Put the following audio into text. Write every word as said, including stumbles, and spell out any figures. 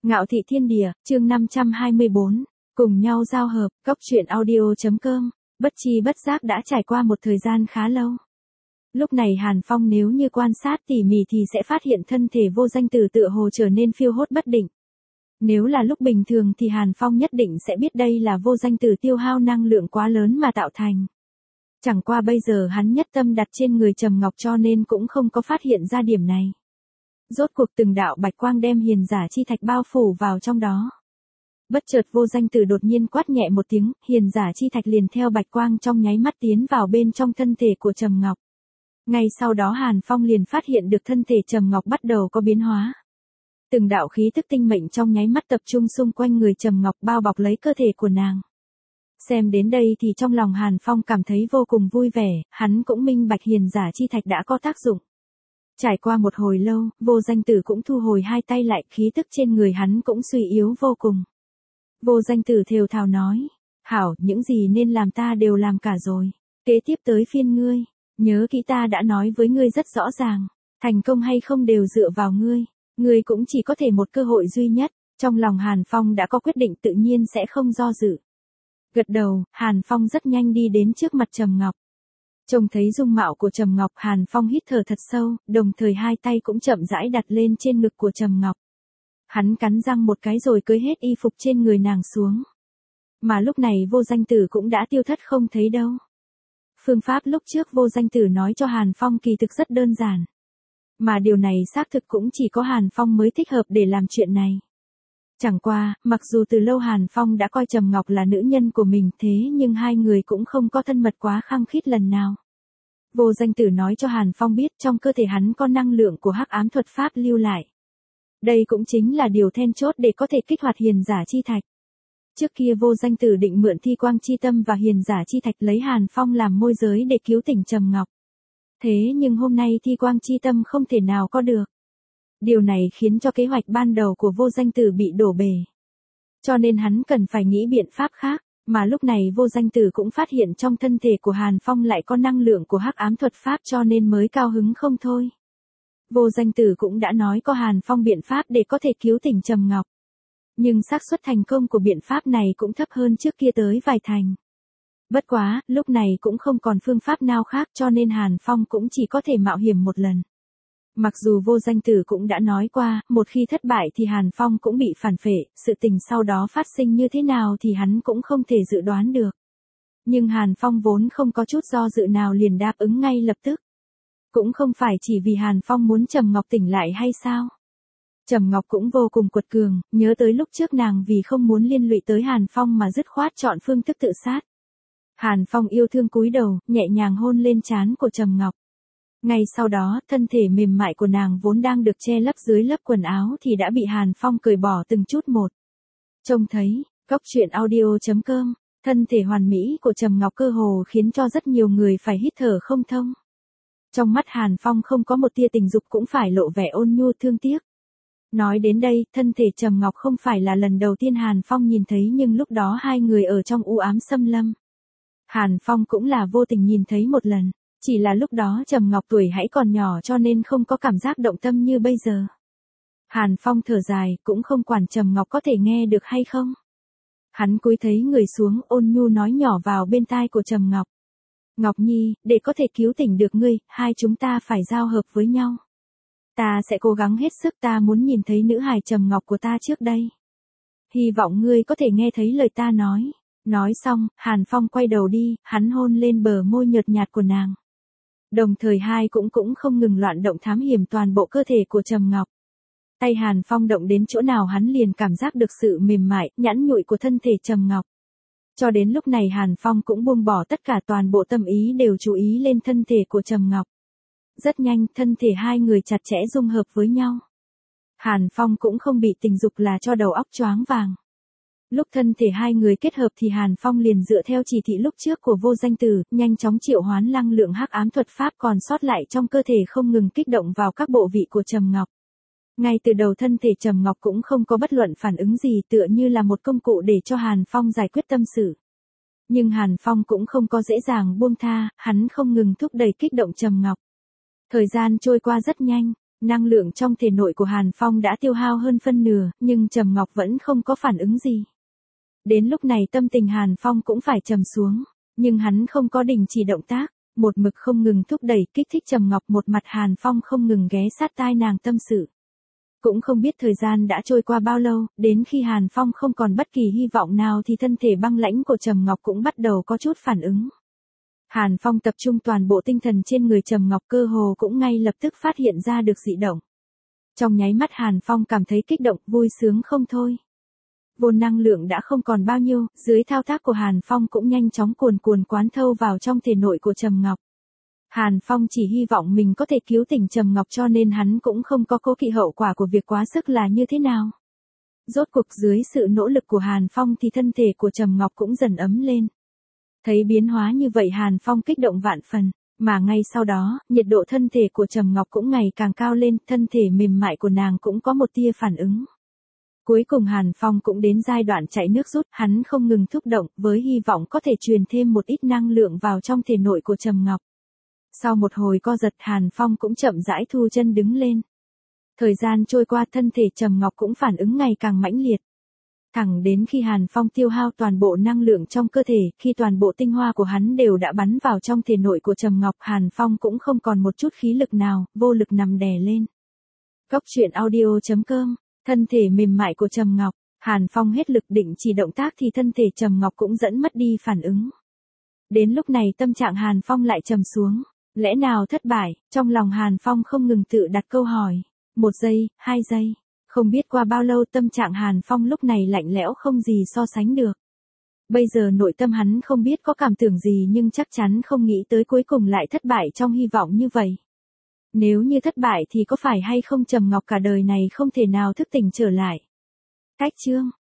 Ngạo thị thiên địa, chương năm trăm hai mươi bốn, cùng nhau giao hợp, cốc truyện audio chấm com, bất chi bất giác đã trải qua một thời gian khá lâu. Lúc này Hàn Phong nếu như quan sát tỉ mỉ thì sẽ phát hiện thân thể vô danh tử tựa hồ trở nên phiêu hốt bất định. Nếu là lúc bình thường thì Hàn Phong nhất định sẽ biết đây là vô danh tử tiêu hao năng lượng quá lớn mà tạo thành. Chẳng qua bây giờ hắn nhất tâm đặt trên người Trầm Ngọc cho nên cũng không có phát hiện ra điểm này. Rốt cuộc từng đạo bạch quang đem hiền giả chi thạch bao phủ vào trong đó. Bất chợt vô danh tử đột nhiên quát nhẹ một tiếng, hiền giả chi thạch liền theo bạch quang trong nháy mắt tiến vào bên trong thân thể của Trầm Ngọc. Ngay sau đó Hàn Phong liền phát hiện được thân thể Trầm Ngọc bắt đầu có biến hóa. Từng đạo khí tức tinh mệnh trong nháy mắt tập trung xung quanh người Trầm Ngọc bao bọc lấy cơ thể của nàng. Xem đến đây thì trong lòng Hàn Phong cảm thấy vô cùng vui vẻ, hắn cũng minh bạch hiền giả chi thạch đã có tác dụng. Trải qua một hồi lâu, vô danh tử cũng thu hồi hai tay lại, khí tức trên người hắn cũng suy yếu vô cùng. Vô danh tử thều thào nói, hảo, những gì nên làm ta đều làm cả rồi. Kế tiếp tới phiên ngươi, nhớ kỹ ta đã nói với ngươi rất rõ ràng, thành công hay không đều dựa vào ngươi, ngươi cũng chỉ có thể một cơ hội duy nhất. Trong lòng Hàn Phong đã có quyết định tự nhiên sẽ không do dự. Gật đầu, Hàn Phong rất nhanh đi đến trước mặt Trầm Ngọc. Trông thấy dung mạo của Trầm Ngọc, Hàn Phong hít thở thật sâu, đồng thời hai tay cũng chậm rãi đặt lên trên ngực của Trầm Ngọc. Hắn cắn răng một cái rồi cưới hết y phục trên người nàng xuống. Mà lúc này vô danh tử cũng đã tiêu thất không thấy đâu. Phương pháp lúc trước vô danh tử nói cho Hàn Phong kỳ thực rất đơn giản. Mà điều này xác thực cũng chỉ có Hàn Phong mới thích hợp để làm chuyện này. Chẳng qua, mặc dù từ lâu Hàn Phong đã coi Trầm Ngọc là nữ nhân của mình thế nhưng hai người cũng không có thân mật quá khăng khít lần nào. Vô danh tử nói cho Hàn Phong biết trong cơ thể hắn có năng lượng của hắc ám thuật pháp lưu lại. Đây cũng chính là điều then chốt để có thể kích hoạt hiền giả chi thạch. Trước kia vô danh tử định mượn thi quang chi tâm và hiền giả chi thạch lấy Hàn Phong làm môi giới để cứu tỉnh Trầm Ngọc. Thế nhưng hôm nay thi quang chi tâm không thể nào có được. Điều này khiến cho kế hoạch ban đầu của vô danh tử bị đổ bể. Cho nên hắn cần phải nghĩ biện pháp khác, mà lúc này vô danh tử cũng phát hiện trong thân thể của Hàn Phong lại có năng lượng của hắc ám thuật pháp cho nên mới cao hứng không thôi. Vô danh tử cũng đã nói có Hàn Phong biện pháp để có thể cứu tỉnh Trầm Ngọc. Nhưng xác suất thành công của biện pháp này cũng thấp hơn trước kia tới vài thành. Bất quá, lúc này cũng không còn phương pháp nào khác cho nên Hàn Phong cũng chỉ có thể mạo hiểm một lần. Mặc dù vô danh tử cũng đã nói qua, một khi thất bại thì Hàn Phong cũng bị phản phệ, sự tình sau đó phát sinh như thế nào thì hắn cũng không thể dự đoán được. Nhưng Hàn Phong vốn không có chút do dự nào liền đáp ứng ngay lập tức. Cũng không phải chỉ vì Hàn Phong muốn Trầm Ngọc tỉnh lại hay sao? Trầm Ngọc cũng vô cùng quật cường, nhớ tới lúc trước nàng vì không muốn liên lụy tới Hàn Phong mà dứt khoát chọn phương thức tự sát. Hàn Phong yêu thương cúi đầu, nhẹ nhàng hôn lên trán của Trầm Ngọc. Ngay sau đó, thân thể mềm mại của nàng vốn đang được che lấp dưới lớp quần áo thì đã bị Hàn Phong cởi bỏ từng chút một. Trông thấy, cốc truyện audio chấm com, thân thể hoàn mỹ của Trầm Ngọc cơ hồ khiến cho rất nhiều người phải hít thở không thông. Trong mắt Hàn Phong không có một tia tình dục cũng phải lộ vẻ ôn nhu thương tiếc. Nói đến đây, thân thể Trầm Ngọc không phải là lần đầu tiên Hàn Phong nhìn thấy nhưng lúc đó hai người ở trong u ám xâm lâm. Hàn Phong cũng là vô tình nhìn thấy một lần. Chỉ là lúc đó Trầm Ngọc tuổi hãy còn nhỏ cho nên không có cảm giác động tâm như bây giờ. Hàn Phong thở dài, cũng không quản Trầm Ngọc có thể nghe được hay không. Hắn cúi thấy người xuống ôn nhu nói nhỏ vào bên tai của Trầm Ngọc. Ngọc Nhi, để có thể cứu tỉnh được ngươi, hai chúng ta phải giao hợp với nhau. Ta sẽ cố gắng hết sức, ta muốn nhìn thấy nữ hài Trầm Ngọc của ta trước đây. Hy vọng ngươi có thể nghe thấy lời ta nói. Nói xong, Hàn Phong quay đầu đi, hắn hôn lên bờ môi nhợt nhạt của nàng. Đồng thời hai cũng cũng không ngừng loạn động thám hiểm toàn bộ cơ thể của Trầm Ngọc. Tay Hàn Phong động đến chỗ nào hắn liền cảm giác được sự mềm mại, nhẵn nhụi của thân thể Trầm Ngọc. Cho đến lúc này Hàn Phong cũng buông bỏ tất cả toàn bộ tâm ý đều chú ý lên thân thể của Trầm Ngọc. Rất nhanh, thân thể hai người chặt chẽ dung hợp với nhau. Hàn Phong cũng không bị tình dục là cho đầu óc choáng vàng. Lúc thân thể hai người kết hợp thì Hàn Phong liền dựa theo chỉ thị lúc trước của vô danh tử, nhanh chóng triệu hoán năng lượng hắc ám thuật pháp còn sót lại trong cơ thể không ngừng kích động vào các bộ vị của Trầm Ngọc. Ngay từ đầu thân thể Trầm Ngọc cũng không có bất luận phản ứng gì tựa như là một công cụ để cho Hàn Phong giải quyết tâm sự. Nhưng Hàn Phong cũng không có dễ dàng buông tha, hắn không ngừng thúc đẩy kích động Trầm Ngọc. Thời gian trôi qua rất nhanh, Năng lượng trong thể nội của Hàn Phong đã tiêu hao hơn phân nửa, nhưng Trầm Ngọc vẫn không có phản ứng gì. Đến lúc này tâm tình Hàn Phong cũng phải trầm xuống, nhưng hắn không có đình chỉ động tác, một mực không ngừng thúc đẩy kích thích Trầm Ngọc. Một mặt Hàn Phong không ngừng ghé sát tai nàng tâm sự. Cũng không biết thời gian đã trôi qua bao lâu, đến khi Hàn Phong không còn bất kỳ hy vọng nào thì thân thể băng lãnh của Trầm Ngọc cũng bắt đầu có chút phản ứng. Hàn Phong tập trung toàn bộ tinh thần trên người Trầm Ngọc, cơ hồ cũng ngay lập tức phát hiện ra được dị động. Trong nháy mắt Hàn Phong cảm thấy kích động, vui sướng không thôi. Vô năng lượng đã không còn bao nhiêu, dưới thao tác của Hàn Phong cũng nhanh chóng cuồn cuồn quán thâu vào trong thể nội của Trầm Ngọc. Hàn Phong chỉ hy vọng mình có thể cứu tỉnh Trầm Ngọc, cho nên hắn cũng không có cố kỵ hậu quả của việc quá sức là như thế nào. Rốt cuộc dưới sự nỗ lực của Hàn Phong thì thân thể của Trầm Ngọc cũng dần ấm lên. Thấy biến hóa như vậy Hàn Phong kích động vạn phần, mà ngay sau đó, nhiệt độ thân thể của Trầm Ngọc cũng ngày càng cao lên, thân thể mềm mại của nàng cũng có một tia phản ứng. Cuối cùng Hàn Phong cũng đến giai đoạn chạy nước rút, hắn không ngừng thúc động, với hy vọng có thể truyền thêm một ít năng lượng vào trong thể nội của Trầm Ngọc. Sau một hồi co giật Hàn Phong cũng chậm rãi thu chân đứng lên. Thời gian trôi qua thân thể Trầm Ngọc cũng phản ứng ngày càng mãnh liệt. Thẳng đến khi Hàn Phong tiêu hao toàn bộ năng lượng trong cơ thể, khi toàn bộ tinh hoa của hắn đều đã bắn vào trong thể nội của Trầm Ngọc, Hàn Phong cũng không còn một chút khí lực nào, vô lực nằm đè lên. Góc truyện audio chấm com, thân thể mềm mại của Trầm Ngọc, Hàn Phong hết lực định chỉ động tác thì thân thể Trầm Ngọc cũng dẫn mất đi phản ứng. Đến lúc này tâm trạng Hàn Phong lại trầm xuống, lẽ nào thất bại, trong lòng Hàn Phong không ngừng tự đặt câu hỏi, một giây, hai giây. Không biết qua bao lâu tâm trạng Hàn Phong lúc này lạnh lẽo không gì so sánh được. Bây giờ nội tâm hắn không biết có cảm tưởng gì nhưng chắc chắn không nghĩ tới cuối cùng lại thất bại trong hy vọng như vậy. Nếu như thất bại thì có phải hay không Trầm Ngọc cả đời này không thể nào thức tỉnh trở lại. Cách chương